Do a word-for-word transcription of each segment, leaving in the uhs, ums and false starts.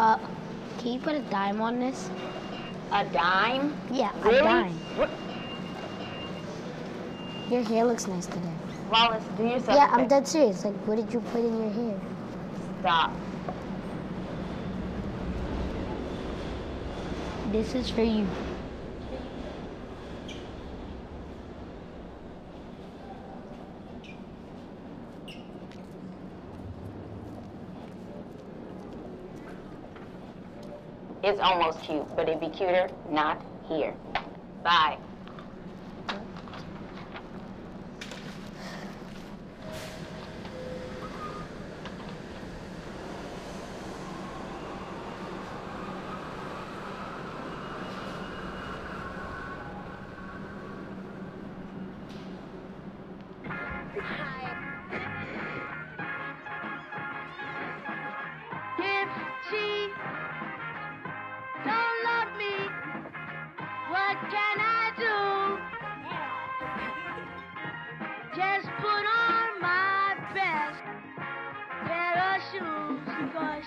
Uh, can you put a dime on this? A dime? Yeah, Really? a dime. What? Your hair looks nice today. Wallace, do yourself Yeah, a I'm favor. dead serious. Like, what did you put in your hair? Stop. This is for you. It's almost cute, but it'd be cuter not here. Bye. If she don't love me, what can I do? Just put on my best pair of shoes, because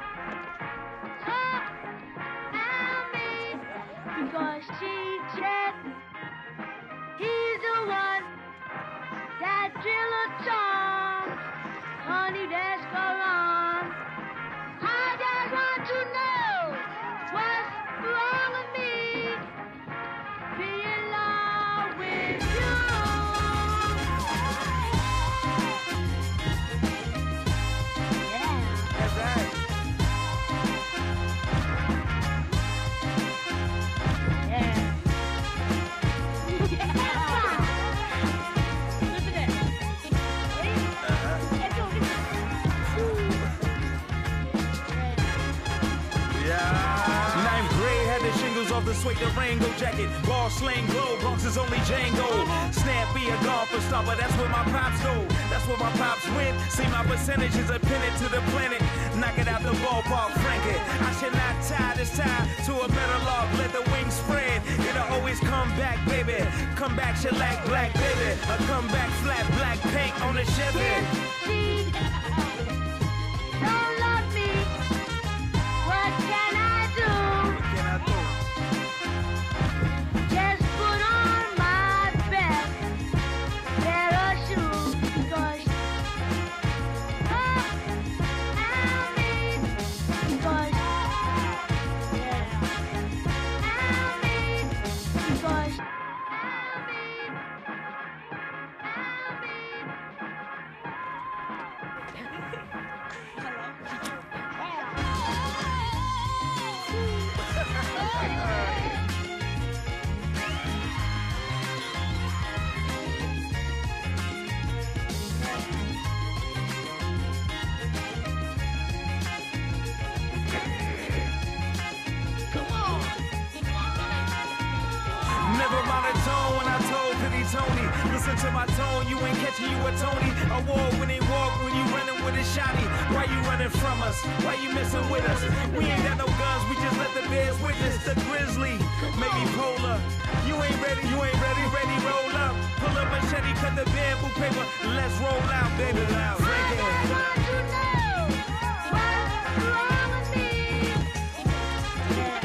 tell me, because she said he's the one that drill a tongue, honey, that's go on. I just want to know what's wrong with me, be in love with you. Yeah. That's right. Yeah. Listen to that. Ninth grade had the shingles off the suede Durango jacket. Ball sling glow, Bronx is only Django. Snappy a golfer stopper, that's where my pops go. That's where my pops went. See my percentages are pinned to the planet. Knock it out the ballpark, frank it. I should not tie this tie to a better log. Let the wings spread. It'll always come back, baby. Come back, shellac, black, baby. A come back, flat, black paint on the Chevy. She don't love me, what can I do? What can I do? Just put on my best pair of shoes, because oh, I mean, because yeah, I mean, because I mean, Never mind the tone when I told Pity Tony. Listen to my tone, you ain't catching you a Tony. A war when they walk, when you running with a shotty. Why you running from us? Why you messing with us? We ain't got no guns, we just let the bears witness. The grizzly, maybe polar. You ain't ready, you ain't ready, ready, roll up. Pull up machete, cut the bamboo paper. Let's roll out, baby, loud. Frank it. I want to know what's wrong with me. Yeah.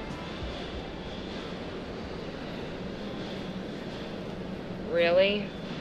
Really?